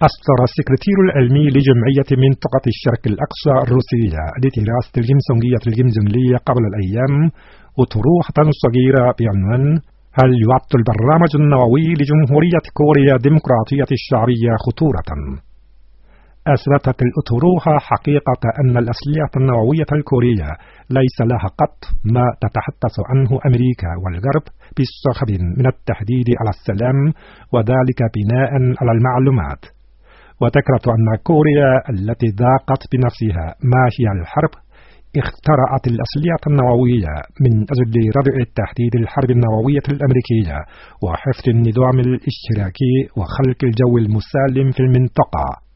أصدر السكرتير العلمي لجمعية منطقة الشرق الأقصى الروسية لدراسة الجمسونجية الجمجملية قبل الأيام أطروحة صغيرة بعنوان: هل يعد البرنامج النووي لجمهورية كوريا الديمقراطية الشعبية خطورة؟ أثبتت الأطروحة حقيقة أن الأسلحة النووية الكورية ليس لها قط ما تتحدث عنه أمريكا والغرب بصخب من التهديد على السلام، وذلك بناء على المعلومات. وذكرت أن كوريا التي ذاقت بنفسها ما هي الحرب اخترعت الأسلحة النووية من أجل ردع التهديد الحرب النووية الأمريكية وحفظ النظام الاشتراكي وخلق الجو المسالم في المنطقة.